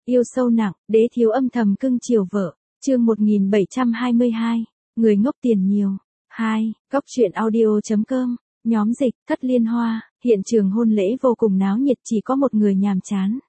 Yêu sâu nặng, đế thiếu âm thầm cưng chiều vợ. Chương 1722, người ngốc tiền nhiều. 2. Góc truyện audio.com. Nhóm dịch, Thất Liên Hoa. Hiện trường hôn lễ vô cùng náo nhiệt, chỉ có một người nhàm chán.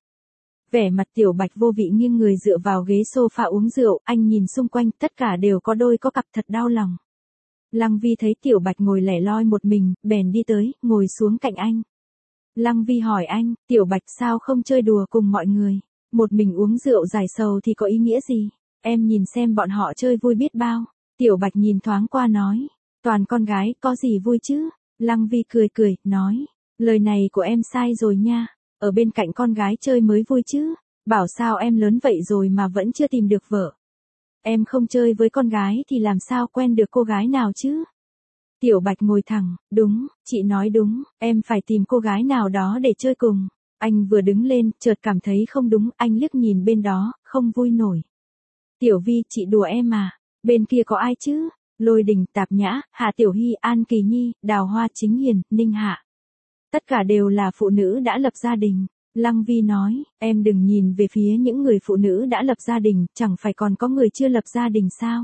Vẻ mặt Tiểu Bạch vô vị nghiêng người dựa vào ghế sofa uống rượu, anh nhìn xung quanh, tất cả đều có đôi có cặp, thật đau lòng. Lăng Vi thấy Tiểu Bạch ngồi lẻ loi một mình, bèn đi tới, ngồi xuống cạnh anh. Lăng Vi hỏi anh, Tiểu Bạch sao không chơi đùa cùng mọi người? Một mình uống rượu giải sầu thì có ý nghĩa gì? Em nhìn xem bọn họ chơi vui biết bao. Tiểu Bạch nhìn thoáng qua nói, toàn con gái, có gì vui chứ? Lăng Vi cười cười, nói, lời này của em sai rồi nha. Ở bên cạnh con gái chơi mới vui chứ. Bảo sao em lớn vậy rồi mà vẫn chưa tìm được vợ. Em không chơi với con gái thì làm sao quen được cô gái nào chứ? Tiểu Bạch ngồi thẳng, đúng, chị nói đúng, em phải tìm cô gái nào đó để chơi cùng. Anh vừa đứng lên, chợt cảm thấy không đúng, anh liếc nhìn bên đó, không vui nổi. Tiểu Vi, chị đùa em à? Bên kia có ai chứ? Lôi Đình, Tạp Nhã, Hạ Tiểu Hy, An Kỳ Nhi, Đào Hoa, Chính Hiền, Ninh Hạ. Tất cả đều là phụ nữ đã lập gia đình. Lăng Vi nói, em đừng nhìn về phía những người phụ nữ đã lập gia đình, chẳng phải còn có người chưa lập gia đình sao?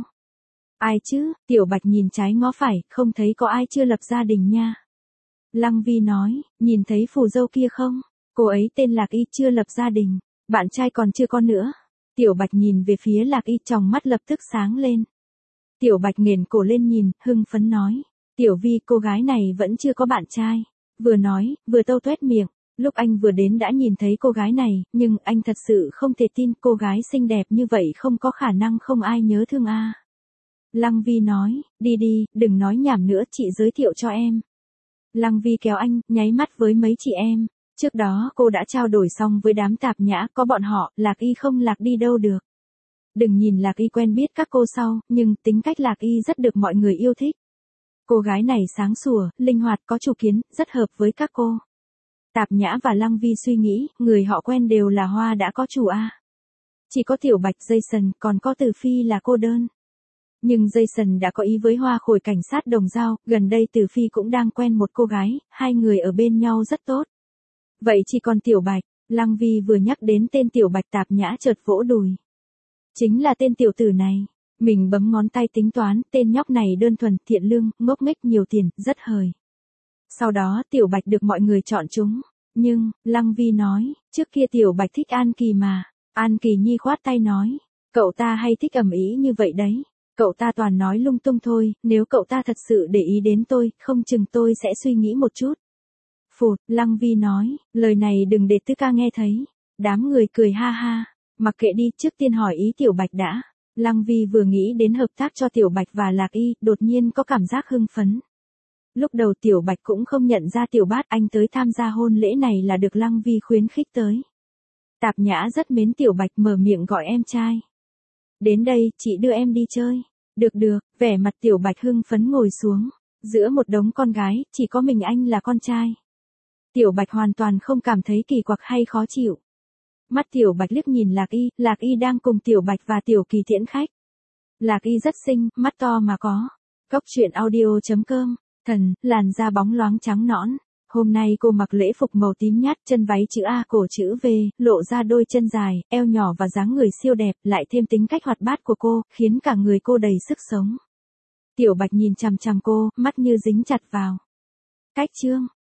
Ai chứ? Tiểu Bạch nhìn trái ngó phải, không thấy có ai chưa lập gia đình nha. Lăng Vi nói, nhìn thấy phù dâu kia không? Cô ấy tên Lạc Y, chưa lập gia đình, bạn trai còn chưa có nữa. Tiểu Bạch nhìn về phía Lạc Y, tròng mắt lập tức sáng lên. Tiểu Bạch nghển cổ lên nhìn, hưng phấn nói, Tiểu Vi, cô gái này vẫn chưa có bạn trai. Vừa nói, vừa tâu tuét miệng. Lúc anh vừa đến đã nhìn thấy cô gái này, nhưng anh thật sự không thể tin cô gái xinh đẹp như vậy không có khả năng không ai nhớ thương a. Lăng Vi nói, đi đi, đừng nói nhảm nữa, chị giới thiệu cho em. Lăng Vi kéo anh, nháy mắt với mấy chị em. Trước đó cô đã trao đổi xong với đám Tạp Nhã, có bọn họ, Lạc Y không lạc đi đâu được. Đừng nhìn Lạc Y quen biết các cô sau, nhưng tính cách Lạc Y rất được mọi người yêu thích. Cô gái này sáng sủa, linh hoạt, có chủ kiến, rất hợp với các cô. Tạp Nhã và Lăng Vi suy nghĩ, người họ quen đều là Hoa đã có chủ a. Chỉ có Tiểu Bạch, Jason, còn có Từ Phi là cô đơn. Nhưng Jason đã có ý với Hoa Khôi cảnh sát Đồng Dao, gần đây Từ Phi cũng đang quen một cô gái, hai người ở bên nhau rất tốt. Vậy chỉ còn Tiểu Bạch. Lăng Vi vừa nhắc đến tên Tiểu Bạch, Tạp Nhã chợt vỗ đùi. Chính là tên tiểu tử này. Mình bấm ngón tay tính toán, tên nhóc này đơn thuần, thiện lương, ngốc nghếch, nhiều tiền, rất hời. Sau đó Tiểu Bạch được mọi người chọn chúng. Nhưng, Lăng Vi nói, trước kia Tiểu Bạch thích An Kỳ mà. An Kỳ Nhi khoát tay nói, cậu ta hay thích ầm ĩ như vậy đấy. Cậu ta toàn nói lung tung thôi, nếu cậu ta thật sự để ý đến tôi, không chừng tôi sẽ suy nghĩ một chút. Phụt, Lăng Vi nói, lời này đừng để Tư Ca nghe thấy. Đám người cười ha ha, mặc kệ đi, trước tiên hỏi ý Tiểu Bạch đã. Lăng Vi vừa nghĩ đến hợp tác cho Tiểu Bạch và Lạc Y, đột nhiên có cảm giác hưng phấn. Lúc đầu Tiểu Bạch cũng không nhận ra Tiểu Bát anh tới tham gia hôn lễ này là được Lăng Vi khuyến khích tới. Tạp Nhã rất mến Tiểu Bạch, mở miệng gọi em trai. Đến đây, chị đưa em đi chơi. Được được, vẻ mặt Tiểu Bạch hưng phấn ngồi xuống. Giữa một đống con gái, chỉ có mình anh là con trai. Tiểu Bạch hoàn toàn không cảm thấy kỳ quặc hay khó chịu. Mắt Tiểu Bạch liếc nhìn Lạc Y đang cùng Tiểu Bạch và Tiểu Kỳ tiễn khách. Lạc Y rất xinh, mắt to mà có. Góc truyện audio.com. Thần, làn da bóng loáng trắng nõn. Hôm nay cô mặc lễ phục màu tím nhạt, chân váy chữ A, cổ chữ V, lộ ra đôi chân dài, eo nhỏ và dáng người siêu đẹp, lại thêm tính cách hoạt bát của cô, khiến cả người cô đầy sức sống. Tiểu Bạch nhìn chằm chằm cô, mắt như dính chặt vào. Cách chương.